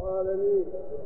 العالمين،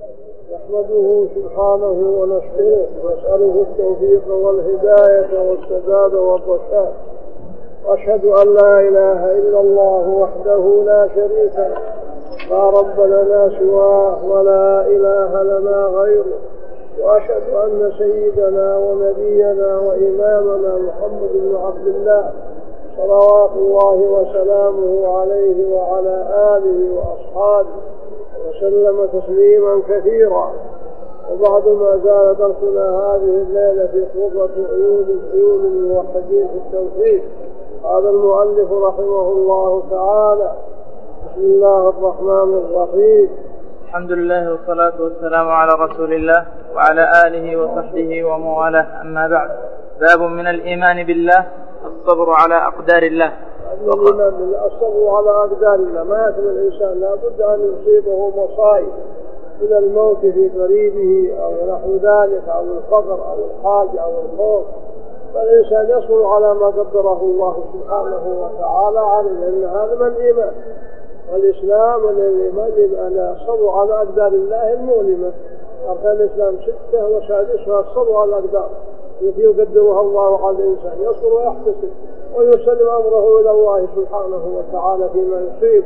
نحمده سبحانه ونشكره ونسأله التوفيق والهداية والسداد والرشاد، وأشهد أن لا إله إلا الله وحده لا شريك له، لا رب لنا سواه ولا إله لنا غيره، وأشهد أن سيدنا ونبينا وإمامنا محمد بن عبد الله صلوات الله وسلامه عليه وعلى آله وأصحابه وسلم تسليما كثيرا. وبعد ما زال درسنا هذه الليلة في قرة عيون الموحدين في التوحيد، قال المؤلف رحمه الله تعالى: بسم الله الرحمن الرحيم. الحمد لله والصلاة والسلام على رسول الله وعلى آله وصحبه وموالاه، أما بعد. باب من الإيمان بالله الصبر على أقدار الله. الإيمان بالله الصبر على أقدار الله، ما يتم الإنسان لا بد أن يصيبه مصائب من الموت في قريبه أو نحو ذلك، أو الفقر أو الحاجة أو الخوف، فالإنسان يصبر على ما قدره الله سبحانه وتعالى عليه، لأن هذا من الإيمان. والإسلام والإيمان الصبر على أقدار الله المؤلمة. أركان الإسلام 6 وسادسها الصبر على الأقدار التي يقدرها الله على الإنسان، يصبر ويحتسب ويسلم أمره إلى الله سبحانه وتعالى فيما يصيبه.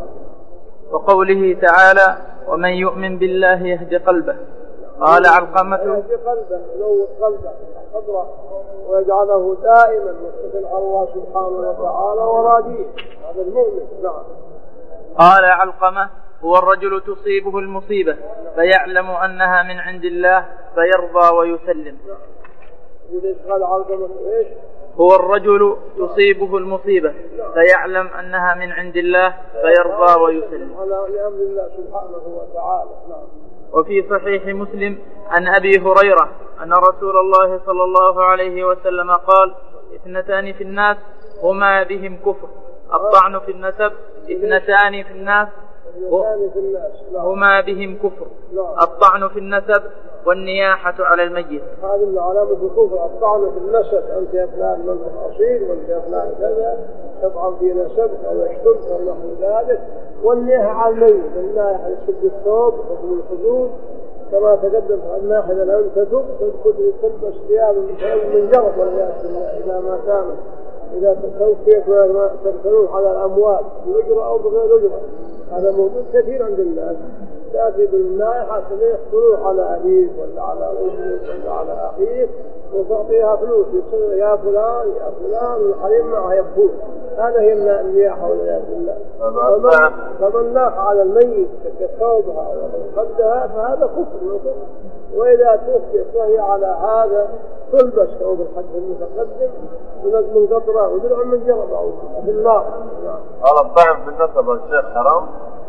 وقوله تعالى: ومن يؤمن بالله يهدي قلبه. قال علقمة: يهدي قلبه، ينور قلبه صدره ويجعله دائما متكل على الله سبحانه وتعالى وراجيه، هذا المؤمن. نعم. قال علقمة: هو الرجل تصيبه المصيبة فيعلم أنها من عند الله فيرضى ويسلم. قال علقمة إيش؟ هو الرجل تصيبه المصيبة فيعلم أنها من عند الله فيرضى ويسلم على أمر الله سبحانه وتعالى. وفي صحيح مسلم عن أبي هريرة أن رسول الله صلى الله عليه وسلم قال: 2 في الناس هما بهم كفر: الطعن في النسب. 2 في الناس هما بهم كفر: الطعن في النسب والنياحة على الميت. هذه علامة الكفر، الطعن في النسب، أنت يا فلان من أصيل وأنت يا فلان كذا، تطعن في نسب أو يشتم أو نحو ذلك. والنياحة على الميت، الناحية يشد الثوب وفي الحدود كما تقدم. الناحية لم تتب تلبس ثياب من جرب والعياذ بالله إذا ما كانت، إذا توفيت وما تبتلون على الأموال بأجرة أو بغير أجرة. هذا موجود كثير عند الناس، تأتي بالنائحة يحصلون على أبيك ولا على أمك ولا على أخيك وتعطيها فلوس، يصير يا فلان يا فلان، والحريم معها يبكون. هذا هي النياحة والعياذ بالله. فمن ناح على الميت كثوبها وخدها فهذا كفر. وإذا توفيت وهي على هذا تلبس ثوب الحج المتقدم من قطرة ودرع من جرب أو في النار. هذا الطعن في النسب الشيخ حرام؟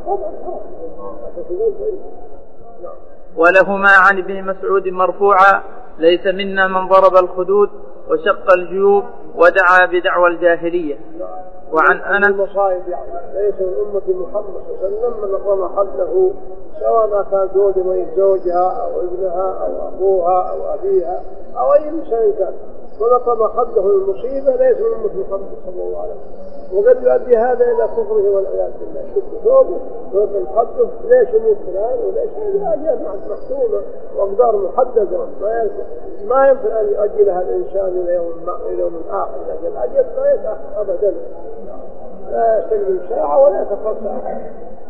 ولهما عن ابن مسعود مرفوعا: ليس منا من ضرب الخدود وشق الجيوب ودعا بدعوى الجاهلية. وعن أنس: المصائب ليس من أمة محمد صلى الله عليه وسلم من رمى حده، سواء ما كان زوجها أو ابنها أو أخوها أو أبيها أو أي إنسان كان، ولطم حده المصيبة ليس من أمة محمد صلى الله عليه وسلم. وقد يؤدي هذا إلى كفره والعياذ بالله. شد ثوبه ويطلق حده، ليش يموت فلان وليش أجل محكومة وأقدار محددة، ما يمكن أن يؤجلها الإنسان إلى يوم آخر. لكن الأجل ما يتأخر أبدا، لا يستقبل ساعة ولا يتأخر ساعة.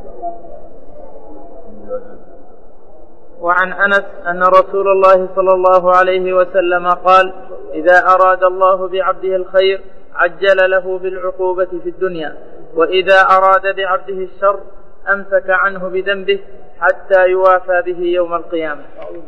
وعن أنس أن رسول الله صلى الله عليه وسلم قال: إذا أراد الله بعبده الخير عجل له بالعقوبة في الدنيا، وإذا أراد بعبده الشر أمسك عنه بذنبه حتى يوافى به يوم القيامة.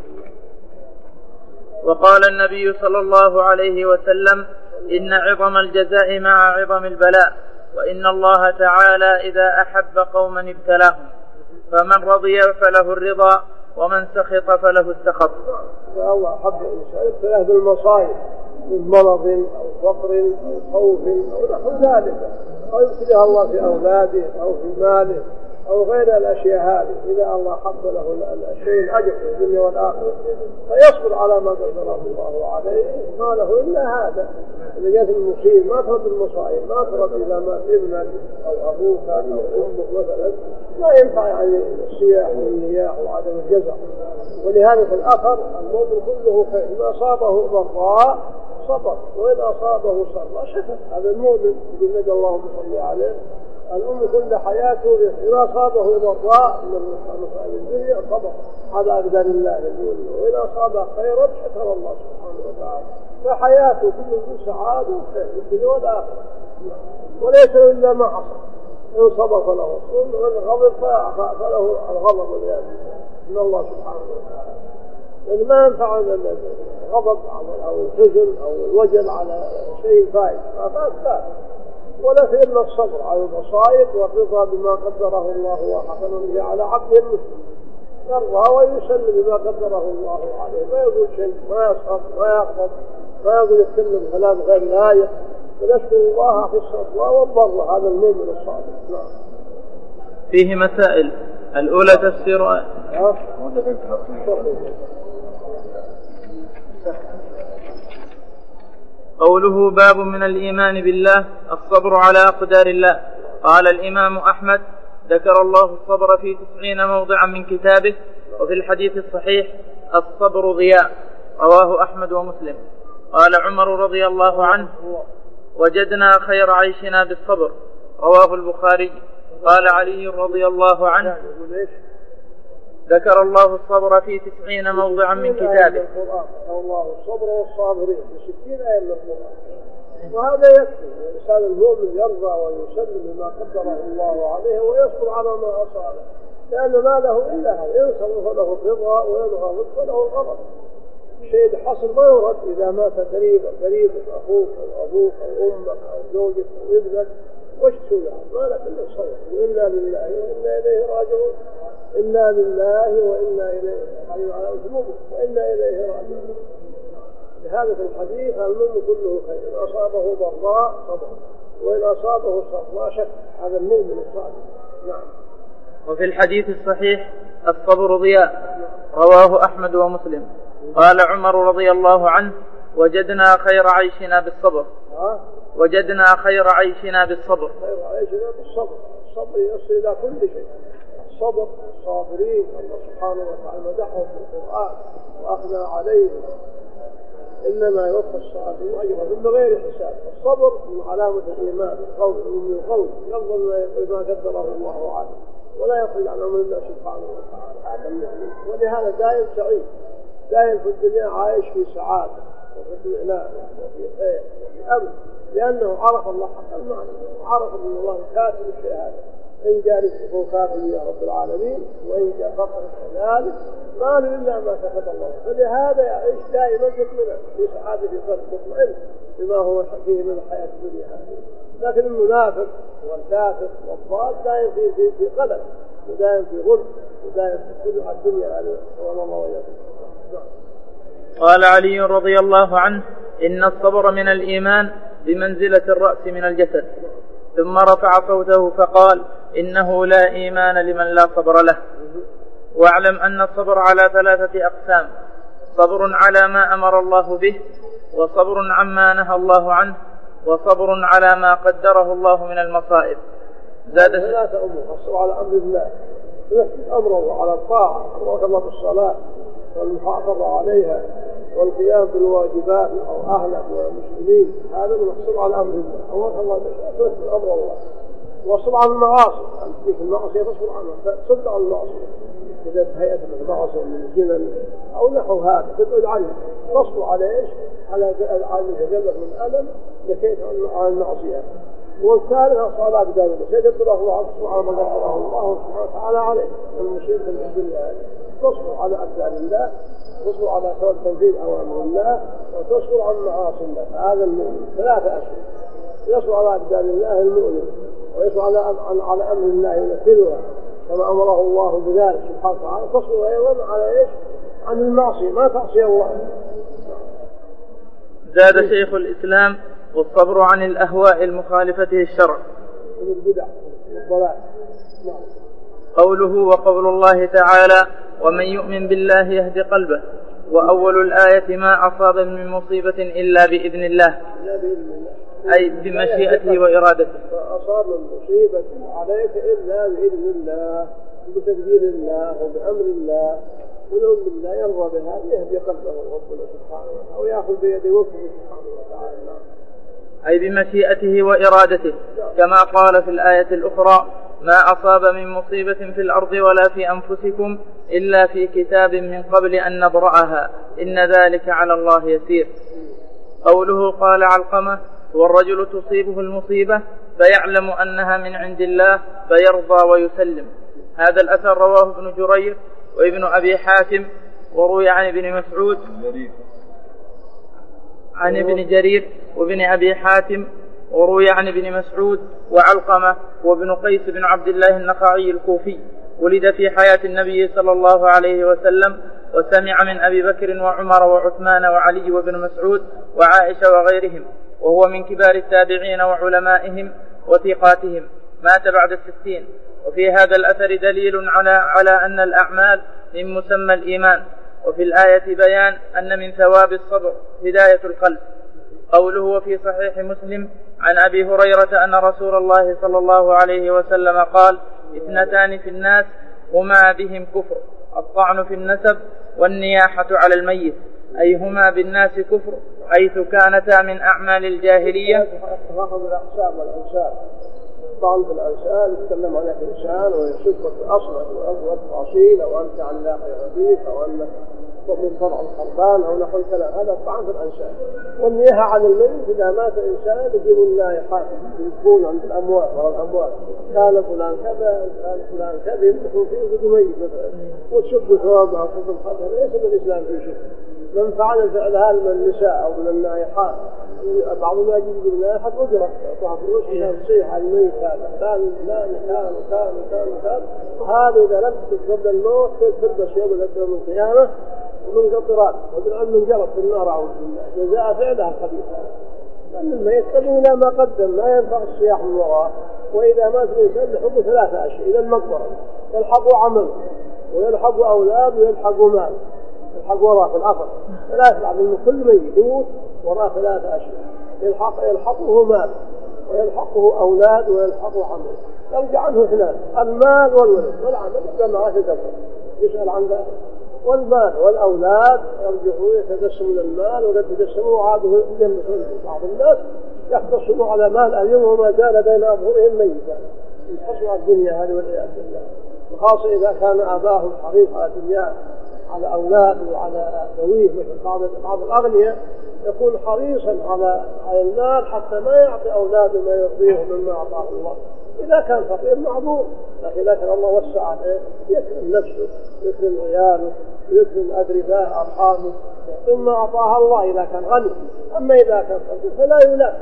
وقال النبي صلى الله عليه وسلم: إن عظم الجزاء مع عظم البلاء، وإن الله تعالى إذا أحب قوما ابتلاهم، فمن رضي فله الرضا ومن سخط فله السخط. الله حب الإنسان ابتلاه بالمصائب من مرض أو فقر أو خوف أو نحو ذلك، أو يبتليها الله في أولاده أو في ماله أو غير الأشياء هذه، إذا الله حب له الشيء الأجر في الدنيا والآخرة فيصبر على ما قدره الله عليه، ما له إلا هذا. إذا جاءت المصيبة ما ترد المصائب، ما ترد إذا مات ابنك أو أبوك أو أمك مثلا، ما ينفع يعني الصياح والنياح وعدم الجزع. ولهذا في الأثر المؤمن كله خير، إن أصابه ضراء صبر وإن أصابه سراء شكر. هذا المؤمن يقول نجى اللهم صل عليه. الأم كل حياته إذا أصابه ضراء من مصائب الدنيا صبر على أقدار الله المؤمن، وإن أصابه خيرا شكر الله سبحانه وتعالى. فحياته كله سعادة وخير في الدنيا والآخرة، وليس إلا ما حصل. إن صبر فله الصبر، وإن غضب فله الغضب والعياذ بالله من الله سبحانه وتعالى. لأن ما ينفع الغضب أو الحزن أو الوجل على شيء فائد، ما فات، ولا في إلا الصبر على المصائب والرضا بما قدره الله وحكم به على عبده المسلم، يرضى ويسلم بما قدره الله عليه، ما يقول شيء، ما يسخط، ما يغضب، ما يقول يتكلم كلام غير لائق، فنشكر الله في الصبر والضر. هذا المؤمن الصادق. نعم. فيه مسائل. الأولى تفسير قوله باب من الإيمان بالله الصبر على أقدار الله. قال الإمام أحمد ذكر الله الصبر في 90 موضعا من كتابه، وفي الحديث الصحيح الصبر ضياء، رواه أحمد ومسلم. قال عمر رضي الله عنه وجدنا خير عيشنا بالصبر، رواه البخاري. قال علي رضي الله عنه ذكر الله الصبر في 90 موضعا من كتابه. الله الصبر والصابرين في 60 آية من القرآن، وهذا يكفي. الإنسان المؤمن يرضى ويسلم بما قدره الله عليه ويصبر على ما أصابه، لأن ما له إلا هذا. إن صبر فله الرضا، وإن غضب فله الغضب. الشيء اللي حصل ما يرد. إذا مات قريب أخوك أو أبوك أو أمك أو زوجك أو ابنك، وش تسوي؟ ما لك إلا الصبر. وإنا لله وإنا إليه راجعون. إنا لله وإنا إليه راجعون. لهذا في الحديث المؤمن كله خير، إن أصابه ضراء صبر، وإن أصابه سراء شكر. هذا المؤمن الصادق. نعم. وفي الحديث الصحيح الصبر ضياء، رواه أحمد ومسلم. قال عمر رضي الله عنه وجدنا خير عيشنا بالصبر. وجدنا خير عيشنا بالصبر. خير عيشنا بالصبر. الصبر يصل إلى كل شيء. الصبر الصابرين الله سبحانه وتعالى مدحهم في القرآن وأخذ عليهم، إنما يوفى الصابرين أجرهم بغير حساب. الصبر من علامة الإيمان، من القول يرضى بما قدره الله عليه ولا يخرج عن أمر الله سبحانه وتعالى. ولهذا دائم سعيد، دائم في الدنيا عايش في سعادة وفي اطمئنان وفي خير وفي أمن، لأنه عرف الله حق المعنى، وعرف أن الله كاتب الشيء هذا. إن جاء رزقه كافٍ يا رب العالمين، وإن جاء فقر كذلك، ما له إلا ما كتب الله. فلهذا يعيش دائما مطمئنا في سعادة قلب، مطمئن بما هو فيه من الحياة الدنيا هذه. لكن المنافق والكافر والضال دائم في قلق، ودائم في غل، ودائم في كل الدنيا هذه. والله وياكم. قال علي رضي الله عنه إن الصبر من الإيمان بمنزلة الرأس من الجسد. ثم رفع صوته فقال إنه لا إيمان لمن لا صبر له. واعلم أن الصبر على 3 أقسام: صبر على ما أمر الله به، وصبر عما نهى الله عنه، وصبر على ما قدره الله من المصائب. زاد 3 أمور: الصبر على أمر الله، تنفذ أمره على الطاعة، أمرك الله بالصلاة والمحافظة عليها والقيام بالواجبات أو أهلك والمسلمين، هذا من الصبر على أمر الله. أمرك الله تنفذ أمر الله. والصبر على المعاصي، أن تجيك المعصية تصبر عنها، تصد على المعصية إذا هيئة المعصية من الجنن أو نحو هذا تبعد عنه، تصبر على إيش؟ على تجلب من الألم لكي تعلم على المعصية. والثالث الصلاة بداية سيدبر الله سبحانه ما قدره الله سبحانه وتعالى عليه من مصيبة الدنيا هذه. تصبر على أقدار الله، تصبر على تنفيذ أوامر الله، وتصبر عن معاصي الله. هذا المؤمن 3 أشياء: يصبر على أقدار الله المؤمن، ويصبر على أمر الله ينفذها كما أمره الله بذلك سبحانه وتعالى. تصبر أيضا على إيش؟ عن المعصية، ما تعصي الله. زاد شيخ الإسلام: والصبر عن الأهواء المخالفة الشرع. البدع والضلال. قوله وقول الله تعالى ومن يؤمن بالله يهد قلبه. وأول الآية ما أصاب من مصيبة إلا بإذن الله أي بمشيئته وإرادته. فأصاب المصيبة عليك إلا بإذن الله بتدبير الله وبأمر الله ونعم بالله يرضى بها يهدي قلبه ربنا سبحانه وتعالى أو يأخذ بيد وفقه سبحانه وتعالى أي بمشيئته وإرادته كما قال في الآية الأخرى ما أصاب من مصيبة في الأرض ولا في أنفسكم إلا في كتاب من قبل أن نبرأها إن ذلك على الله يسير. قوله قال علقمة والرجل تصيبه المصيبة فيعلم أنها من عند الله فيرضى ويسلم. هذا الأثر رواه ابن جرير وابن أبي حاتم وروي عن ابن مسعود عن ابن جرير وابن أبي حاتم وروي عن ابن مسعود وعلقمة وابن قيس بن عبد الله النخعي الكوفي ولد في حياة النبي صلى الله عليه وسلم وسمع من أبي بكر وعمر وعثمان وعلي وابن مسعود وعائشة وغيرهم وهو من كبار التابعين وعلمائهم وثقاتهم مات بعد 60. وفي هذا الأثر دليل على أن الأعمال من مسمى الإيمان. وفي الآية بيان أن من ثواب الصبر هداية القلب. قوله وفي صحيح مسلم عن أبي هريرة أن رسول الله صلى الله عليه وسلم قال 2 في الناس هما بهم كفر الطعن في النسب والنياحة على الميت أي هما بالناس كفر حيث كانتا من أعمال الجاهلية. رغم الأقسام والأنساب طعن في الأنساب يتكلم عن الإنسان ويسبك أصلا وأضرب أصيل أو أنت عن لا خير فيك أو أنك من فرع الخربان أو نحو الكلام هذا طعن في الأنساب. والنياحة عن الميت إذا مات إنسان يجيب النائحات يكون عند الأموات والأموات كان فلان كذا كان فلان كذا يمدحوا فيه ويجب مثلا وتشب ثوابها وكتب خطر ليس من الإسلام في شيء. من فعل فعل هذا من النساء أو من النائحات بعض ما يجب النائحة أجرة يعطوها فلوس عشان تصيح على الميت هذا كان هذا إذا لم تكتب قبل الموت تلبس يوم الأكبر من القيامة ومن قطرات وبالعلم من جرب في النار أعوذ بالله جزاء فعلها الخبيث. لأن الميت قدم إلى ما قدم ما ينفع الصياح من وراء. وإذا مات الإنسان يحب 3 أشياء إلى المقبرة يلحق عمل ويلحق أولاد ويلحق مال يلحق وراء في العقل 3 من كل ميت يموت وراء 3 أشياء يلحقه مال ويلحقه أولاد ويلحقه عمل يرجع عنه 2 المال والولد والعمل جماعة تكبر يسأل عن ذلك. والمال والأولاد يرجعون يتقسمون المال وقد تقسموا عاده الجنة. بعض الناس يختصموا على مال اليوم وما زال بين أظهرهم ميتا ينحصوا على الدنيا هذه والعياذ بالله. وخاصة إذا كان آباهم حريص على الدنيا على أولاد وعلى ذويه مثل بعض الأغنياء يكون حريصا على المال حتى ما يعطي أولاده ما يرضيهم مما أعطاه الله. إذا كان فقير معذور لكن إذا كان الله وسع عليه يكرم نفسه يكرم عياله يكرم أقرباء أرحامه ثم أعطاها الله إذا كان غني. أما إذا كان فقير فلا يلام.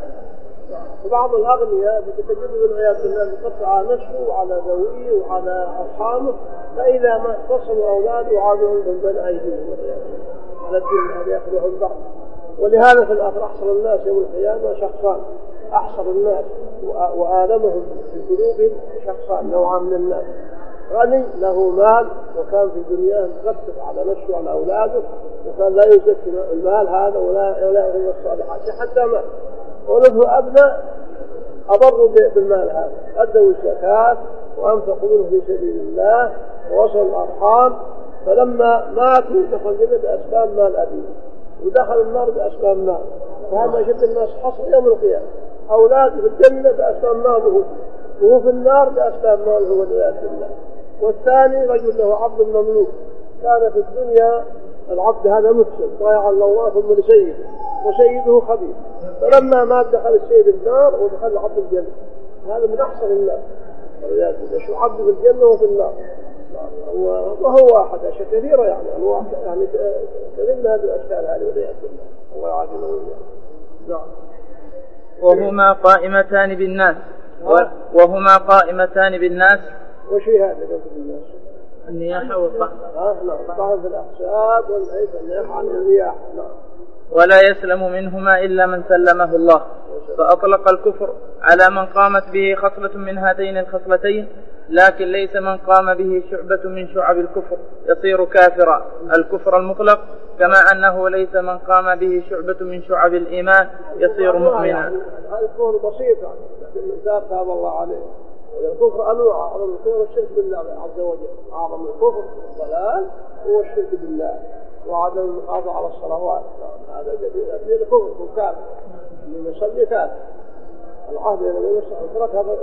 وبعض الأغنياء بتجد بالعياذ بالله يقطع على نفسه وعلى ذويه وعلى أرحامه فإذا ما اختصموا أولاده وعادوا بين أيديهم على الدين هذا يأخذهم بعض. ولهذا في الآخر أحصر الناس يوم القيامة شخصان أحصر الناس وآلمهم في قلوبهم شخصان نوعان من الناس. غني له مال وكان في الدنيا مقصد على نفسه وعلى أولاده وكان لا يزكي المال هذا ولا يعمل الصالحات حتى مات. وله أبناء أضروا بالمال هذا أدوا الزكاة وأنفقوا منه في سبيل الله ووصلوا الأرحام فلما ماتوا دخل الجنة بأسباب مال أبيه ودخل النار بأسباب مال. فهذا جد الناس حصر يوم القيامة أولاده في الجنة بأسباب ماله وهو في النار بأسباب ماله والعياذ بالله. والثاني رجل له عبد مملوك كان في الدنيا العبد هذا مفسد ضايع الله ثم لسيده وسيده خبيث فلما مات دخل السيد النار ودخل عبد الجنة. هذا من أحسن الناس والعياذ بالله. شو عبد في الجنة وفي النار وهو واحد أشياء كثيرة يعني أنواع يعني كثير من هذه الأشكال هذه والعياذ بالله. الله يعافينا وإياكم. نعم. وهما قائمتان بالناس وشي هذا قلت بالناس النياحة والطعن. طعن في الأحساب والنياحة عن النياحة. ولا يسلم منهما إلا من سلمه الله. فأطلق الكفر على من قامت به خصلة من هاتين الخصلتين لكن ليس من قام به شعبة من شعب الكفر يصير كافرا الكفر المطلق، كما أنه ليس من قام به شعبة من شعب الإيمان يصير مؤمنا. هذا الكفر بسيط لكن من تاب الله عليه. الكفر أنواع، أعظم الكفر الشرك بالله عز وجل، أعظم الكفر الضلال هو الشرك بالله وعدم المحافظة على الصلوات. هذا الذي الكفر كافر، من يصلي كافر. العهد بين من يصلي ترك هذا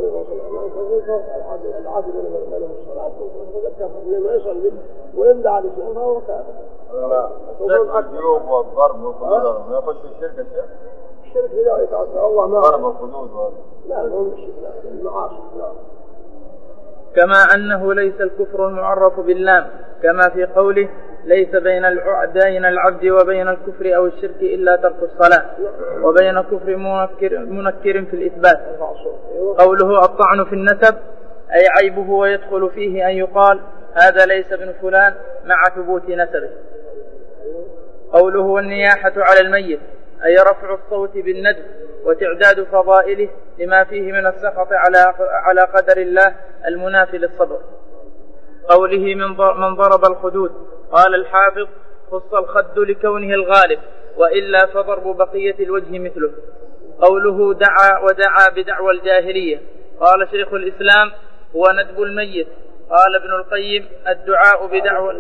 العهد بين الصلاة كافر، من يصلي ويمدع الإسلام فهو كافر. الجيوب والضرب والحدود ما يخش في الشرك الشرك لا يتعدى الله ما ضرب الحدود لا مو الشرك، لا المعاصي لا. كما أنه ليس الكفر المعرف باللام، كما في قوله ليس بين العبد وبين الكفر أو الشرك إلا ترك الصلاة، وبين كفر منكر في الإثبات. قوله الطعن في النسب أي عيبه ويدخل فيه أن يقال هذا ليس ابن فلان مع ثبوت نسبه. قوله والنياحة على الميت أي رفع الصوت بالندب وتعداد فضائله لما فيه من السخط على قدر الله المنافي للصبر. قوله من ضرب الخدود قال الحافظ خص الخد لكونه الغالب، وإلا فضرب بقية الوجه مثله. قوله ودعا بدعوى الجاهلية قال شيخ الإسلام هو ندب الميت. قال ابن القيم الدعاء بدعوى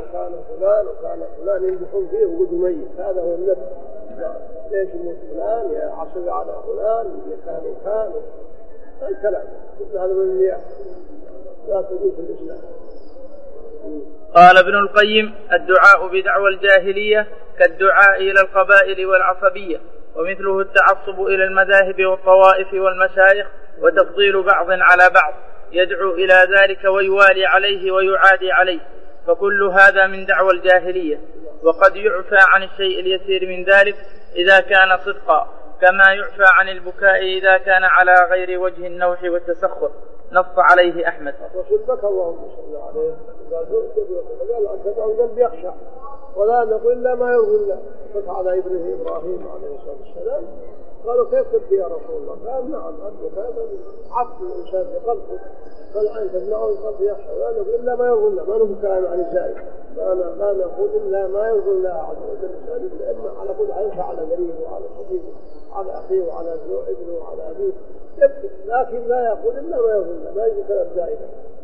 فلان ينبحون فيه وقد ميت، هذا هو الندب. ليش يموت فلان يا عصبي على فلان كان الكلام هذا من النياح لا تجوز في الإسلام. قال ابن القيم الدعاء بدعوى الجاهلية كالدعاء إلى القبائل والعصبية، ومثله التعصب إلى المذاهب والطوائف والمشايخ وتفضيل بعض على بعض يدعو إلى ذلك ويوالي عليه ويعادي عليه، فكل هذا من دعوى الجاهلية. وقد يعفى عن الشيء اليسير من ذلك إذا كان صدقا، كما يعفى عن البكاء إذا كان على غير وجه النوح والتسخر، نص عليه أحمد. رسول بك اللهم صل عليه قال أنت قلب يخشع ولا نقول إلا ما يرضي الله. فتح على ابنه إبراهيم عليه الصلاة والسلام قالوا كيف تبكي يا رسول الله؟ قال نعم البكاء عطف الإنسان في قلبه، فالعين تمنعه القلب يخشع ولا نقول إلا ما يرضي الله. ما نقول كلام عن الزائد، لا نقول إلا ما يرضي الله عز وجل. الإنسان إما على كل عين على قريبه وعلى صديقه على أخيه وعلى ابنه وعلى أبيه يبكي، لكن لا يقول إلا ما يرضي الله، ما يقول كلام زائد.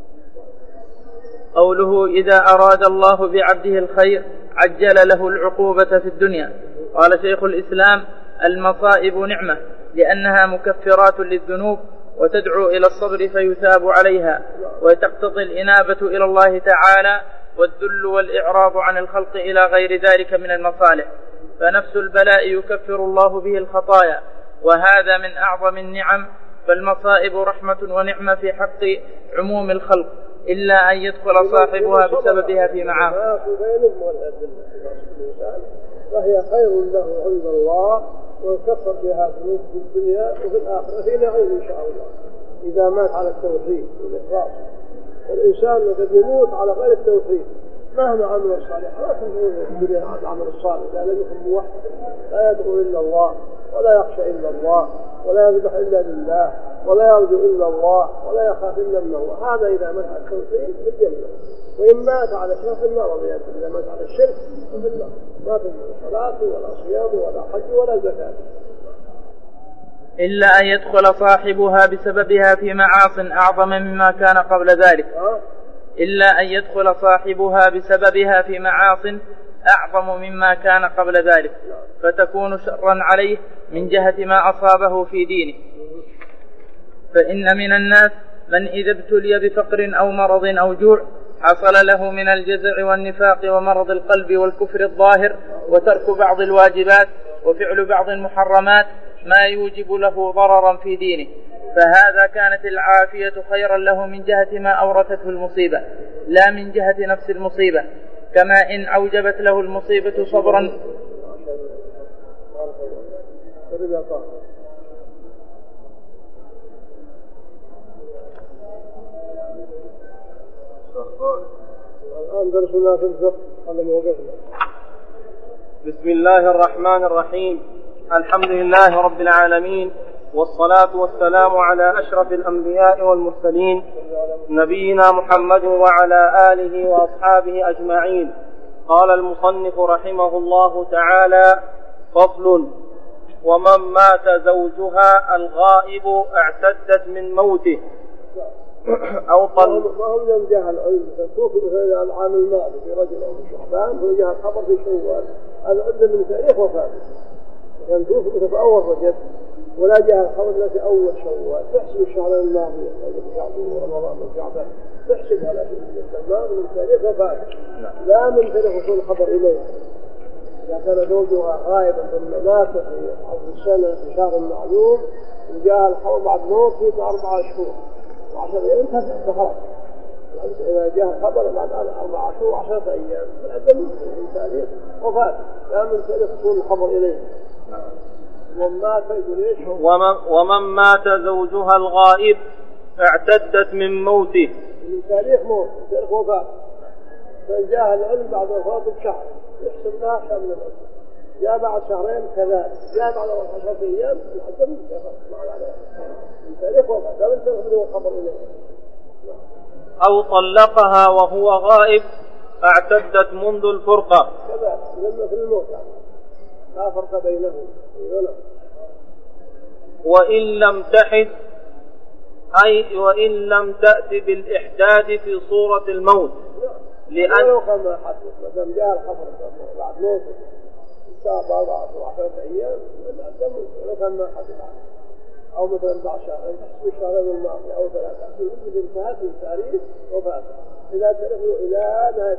قوله إذا أراد الله بعبده الخير عجل له العقوبة في الدنيا. قال شيخ الإسلام المصائب نعمة لأنها مكفرات للذنوب وتدعو إلى الصبر فيثاب عليها، وتقتضي الإنابة إلى الله تعالى والذل والإعراض عن الخلق إلى غير ذلك من المصالح. فنفس البلاء يكفر الله به الخطايا، وهذا من أعظم النعم. فالمصائب رحمة ونعمة في حق عموم الخلق، إلا أن يدخل صاحبها بسببها في معاصي. فهي خير له عند الله ويكفر بها ذنوب في الدنيا وفي الآخرة في نعيم إن شاء الله إذا مات على التوحيد والإخلاص. الإنسان قد يموت على غير التوحيد مهما عمل الصالح لا تنفعه الدنيا عن العمل الصالح، إذا لم يكن موحد لا يدعو إلا الله ولا يخشى إلا الله ولا يذبح إلا لله ولا يرجو إلا الله ولا يخاف إلا من الله. هذا إذا مات على التوحيد في الجنة، وإن مات على الشرك في النار. إذا مات على الشرك في النار ما تنفع صلاته ولا صيامه ولا حج ولا زكاة. إلا أن يدخل صاحبها بسببها في معاص أعظم مما كان قبل ذلك. إلا أن يدخل صاحبها بسببها في معاص أعظم مما كان قبل ذلك، فتكون شرا عليه من جهة ما أصابه في دينه. فإن من الناس من إذا ابتلي بفقر أو مرض أو جوع حصل له من الجزع والنفاق ومرض القلب والكفر الظاهر وترك بعض الواجبات وفعل بعض المحرمات ما يوجب له ضررا في دينه، فهذا كانت العافية خيرا له من جهة ما أورثته المصيبة لا من جهة نفس المصيبة، كما إن أوجبت له المصيبة صبرا بسم الله الرحمن الرحيم. الحمد لله رب العالمين، والصلاة والسلام على أشرف الأنبياء والمرسلين نبينا محمد وعلى آله وأصحابه أجمعين. قال المصنف رحمه الله تعالى: فصل: ومن مات زوجها الغائب اعتدت من موته أو طلق. ما هم يوم جاء العلم فتوفي مثلا العام الماضي في رجل أو في شعبان وجاء الخبر في شوال، العدة من تاريخ وفاته، كان توفي في أول رجب ولا جاء الخبر إلا في أول شوال، تحسب الشهرين الماضية رجب شعبان ورمضان وشعبان، تحسبها لكن من تاريخ وفاته لا من تاريخ وصول الخبر إليه. إذا كان زوجها غائبا ثم مات في حول السنة في شهر معلوم وجاء الخبر بعد موته ب4 أشهر وعشان ينتهي فخلاص. إذا جاء الخبر بعد 4 أشهر و10 أيام من تاريخ وفاته لا من تاريخ وصول الخبر إليه. ومن مات زوجها الغائب اعتدت من موته من تاريخ موت من تاريخ وفاته، فجاء العلم بعد وفاته بشهر يحسب لها شهر من العلم، جاء بعد شهرين كذلك، جاء بعد 10 أيام العدم من تاريخ وفاته لا من تاريخ بدون خبر إليه. أو طلقها وهو غائب اعتدت منذ الفرقة كذلك لما في الموت لا فرق بينهم. وإن لم تحد أي وإن لم تأتي بالإحداد في صورة الموت، لأن لو كان حدث مثلا جاء الخبر بعد موته الساعة 10 أيام لو كان ما حدث أو مثلا بعد شهرين تحسب الشهرين الماضي أو 3 أشهر انتهت من تاريخ وفاته إذا تلفوا إلى نهاية.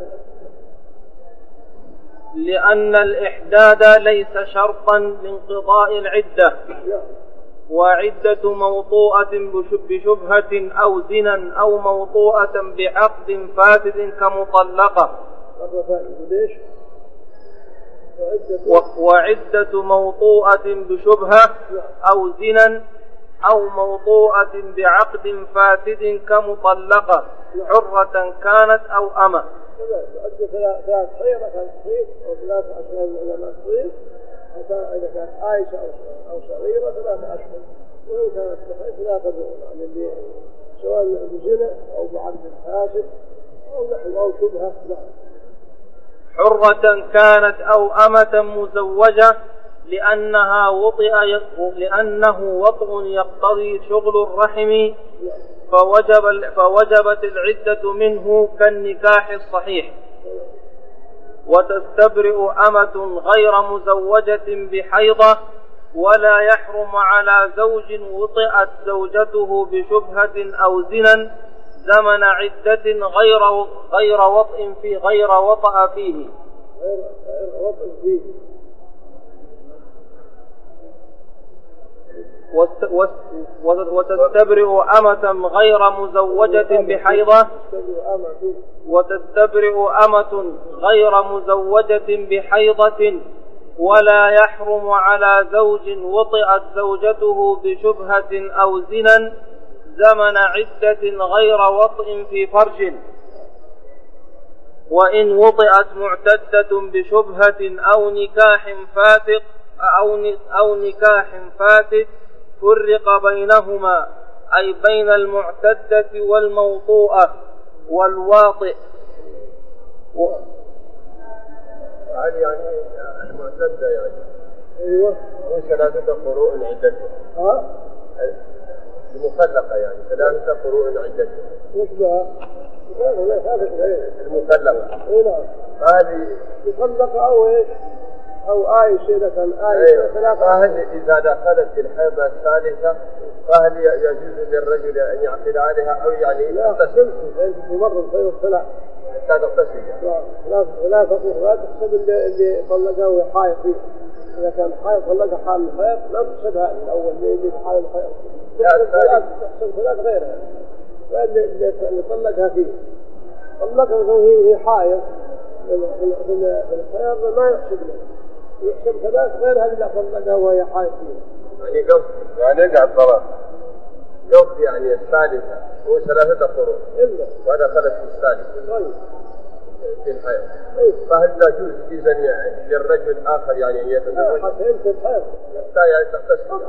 لأن الإحداد ليس شرطا لانقضاء العدة، وعدة موطوءة بشبهة أو زنا أو موطوءة بعقد فاسد كمطلقة. وعدة موطوءة بشبهة أو زنا أو موطوءة بعقد فاسد كمطلقة حرة كانت أو أمة. ثلاث حيض كانت حيض أو 3 أشهر لما تصير، إذا كانت عايشة أو صغيرة 3 أشهر، وإن كانت حيض 3 قبول، يعني اللي سواء بزنا أو بعقد فاسد أو نحو أو شبهة. حرة كانت أو أمة مزوجة لأنه وطء يقتضي شغل الرحم فوجبت العدة منه كالنكاح الصحيح. وتستبرئ أمة غير مزوجة بحيضة، ولا يحرم على زوج وطئت زوجته بشبهة أو زنا زمن عدة غير وطء فيه غير وطأ فيه. وتستبرئ أمة غير مزوجة بحيضة ولا يحرم على زوج وطئت زوجته بشبهة أو زنا زمن عدة غير وطء في فرج. وإن وطئت معتدة بشبهة أو نكاح فاسد فرق بينهما، أي بين المعتدة والموطوءة والواطئ. هل يعني المعتدة يعني ايوه و3 قروء عدتها المطلقة يعني 3 قروء عدتها وش بها؟ المطلقة هذه مطلقة أو إيش؟ أو عايشة إذا كان عايشة 3. فهل إذا دخلت في الحيضة الثالثة فهل يجوز للرجل أن يعقد عليها أو يعني لا تغتسل في مرة الحيض 3 حتى تغتسل؟ لا تحسب اللي طلقها وهي حائض فيه. إذا كان حائض طلقها حال الحيض لا تحسبها الأول اللي في حال الحيض، تحسب 3 غيرها. اللي طلقها فيه طلقها هي حائض في الحيض ما يحسب له، يحسب 3 غيرها اللي طلقها وهي حائض فيه. يعني قصد يعني يقع الطلاق قصد يعني الثالثة هو 3 قروء إلا ودخلت في الثالثة. طيب في الحيض، فهل لا يجوز إذا للرجل آخر يعني أن يتزوج؟ حتى أنت الحيض لا يعني تغتسل.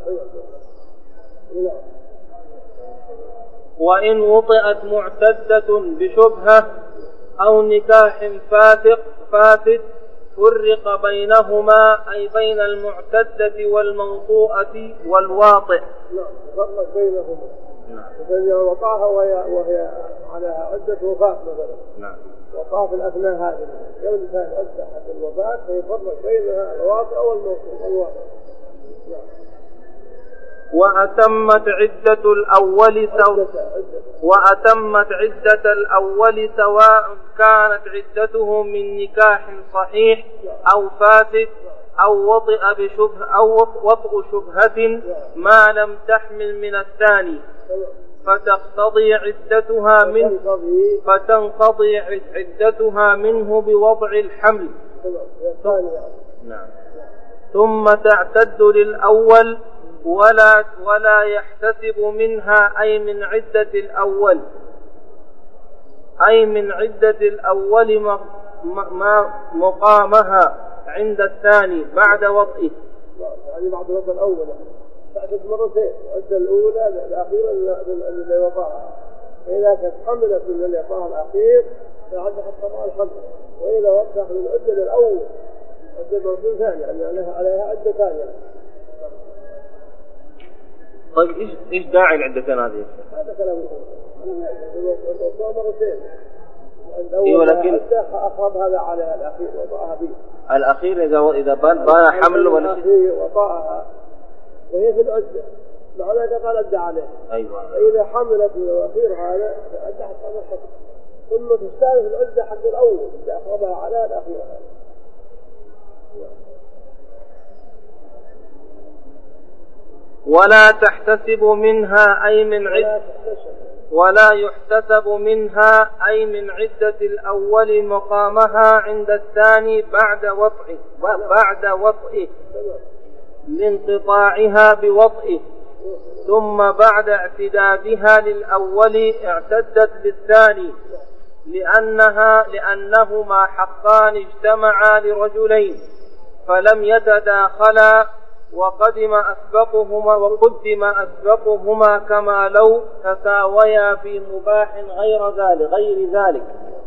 وإن وطئت معتدة بشبهة أو نكاح فاسد فرق بينهما، أي بين المعتدة والموطوءة والواطئ. نعم، فرق بينهما. إذا وطاها وهي على عدة وفاة مثلا. نعم. وطاها في الأثناء هذه قبل عدة حتى الوفاة، فيفرق بينها الواطئ والموطوء والواطئ. نعم. وأتمت عدة الأول سواء كانت عدته من نكاح صحيح أو فاسد أو وطئ بشبهة أو وطئ شبهة ما لم تحمل من الثاني، فتنقضي عدتها منه بوضع الحمل. ثم تعتد للأول ولا يحتسب منها أي من عدة الأول مقامها عند الثاني بعد وطئه. يعني بعد وطئ الأول تعتد مرتين، العدة الأولى الأخيرة اللي وطاها، فإذا كانت حملت من اللي وطاها الأخير فعد حتى مع الحمل، وإذا وطأ من العدة الأول عدة مرتين ثانية، يعني عليها عدة ثانية. طيب إيش داعي العدتين هذه؟ هذا كلام مرتين. ولكن أخرب هذا على الأخير وطأها فيه. الأخير إذا بان حمل ولا شيء وطأها وهي في العدة، معناه قال أدى عليه. أيوة. فإذا حملت من الأخير هذا فأدى حتى ما حصل، ثم تستأنف العدة حق الأول إذا أخربها على الأخير هذا. ولا تحتسب منها أي من عدة ولا يحتسب منها أي من عدة الأول مقامها عند الثاني بعد وطئه لانقطاعها بوطئه، ثم بعد اعتدادها للأول اعتدت بالثاني، لأنهما حقان اجتمعا لرجلين فلم يتداخلا، وقدم أسبقهما كما لو تساويا في مباح غير ذلك.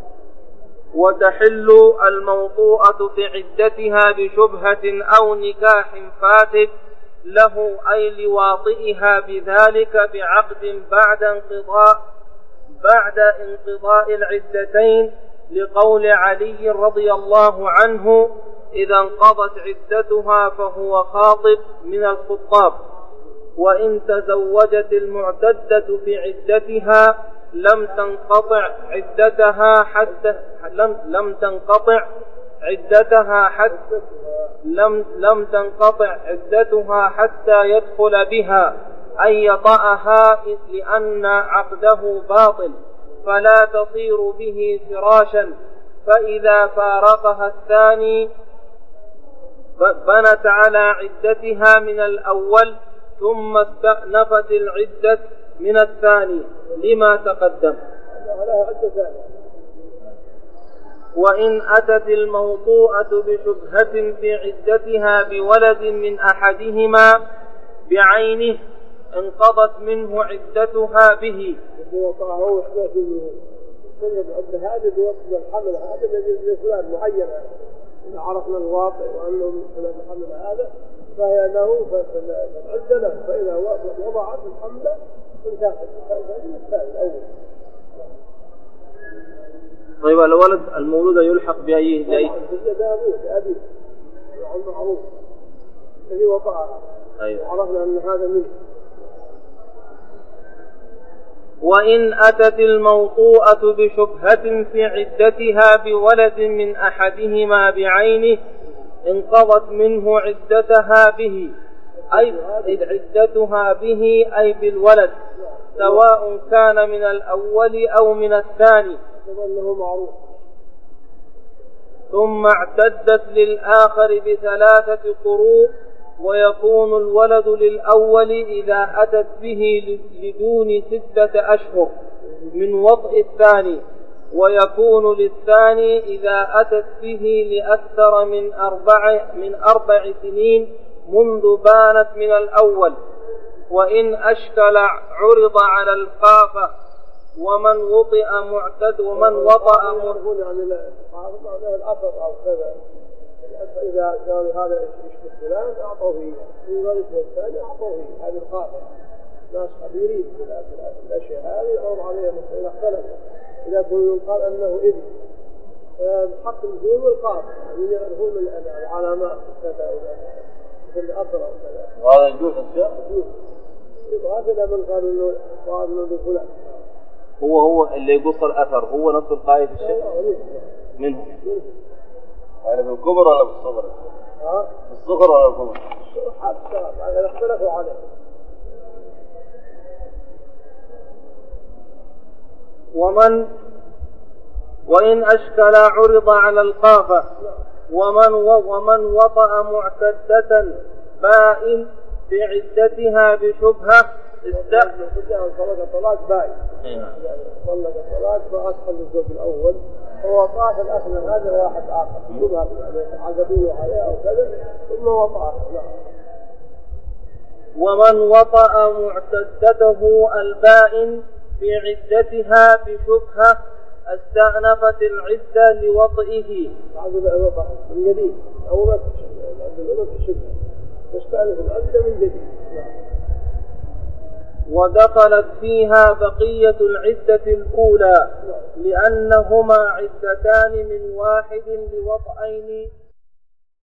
وتحل الموطوءة في عدتها بشبهة أو نكاح فاسد له أي لواطئها بذلك بعقد بعد انقضاء العدتين، لقول علي رضي الله عنه: إذا انقضت عدتها فهو خاطب من الخطاب. وإن تزوجت المعتدة في عدتها لم تنقطع عدتها حتى يدخل بها أي يطأها، لأن عقده باطل فلا تصير به فراشا، فإذا فارقها الثاني بنت على عدتها من الأول، ثم استأنفت العدة من الثاني لما تقدم. وإن أتت الموطوءة بشبهة في عدتها بولد من أحدهما بعينه انقضت منه عدتها به. هذا بوصف الحمل هذا الذي لفلان معين، إذا عرفنا الواقع وأنه من الحمل هذا فهي له فالعدة له، فإذا وضعت الحمل انتهت الثاني الأول. طيب الولد المولود يلحق بأيه؟ بأبيه المعروف الذي وضعها. أيوة. عرفنا أن هذا منه. وإن أتت الموطوءة بشبهة في عدتها بولد من أحدهما بعينه انقضت منه عدتها به، أي عدتها به أي بالولد، سواء كان من الأول أو من الثاني. ثم اعتدت للآخر ب3 قروء، ويكون الولد للأول إذا أتت به لدون 6 أشهر من وطئ الثاني، ويكون للثاني إذا أتت به لأكثر من 4 سنين منذ بانت من الأول. وإن أشكل عرض على الخافة ومن وطئ معتد ومن وطأ يقول يعني الأثر أو كذا إذا كان هذا يشبه فلان أعطوا فيه إذا يشبه الثاني أعطوا فيه. هذه الخافة ناس خبيرين في الأشياء هذه يعرض عليهم إذا اختلف إذا كان يقال أنه إذن حق الجنوب والخافة يعني يعرفون من العلامات كذا مثل الأثر أو كذا. وهذا يجوز الشيء؟ يجوز. هذا من قال إنه قال إنه فلان هو اللي يقص الأثر هو نفس القائد في الشيء منه. يعني بالكبر ولا بالصغر؟ بالصغر ولا بالكبر؟ حتى هذا اختلفوا عليه. وإن أشكل عرض على الخافة ومن وطأ معتدة بائن في عدتها بشبهة طلق طلاق بائن يعني طلق طلاق فأدخل الزوج الأول هو طاف الأخنى هذا واحد آخر شبهة يعني عقدوه عليه أو كذا ثم وطأ. ومن وطأ معتدته البائن في عدتها بشبهة استأنفت العدة لوطئه. بعد الوطأ من جديد أو ما الشبهة تستأنف العدة من جديد. ودخلت فيها بقية العدة الأولى لأنهما عدتان من واحد لوطئين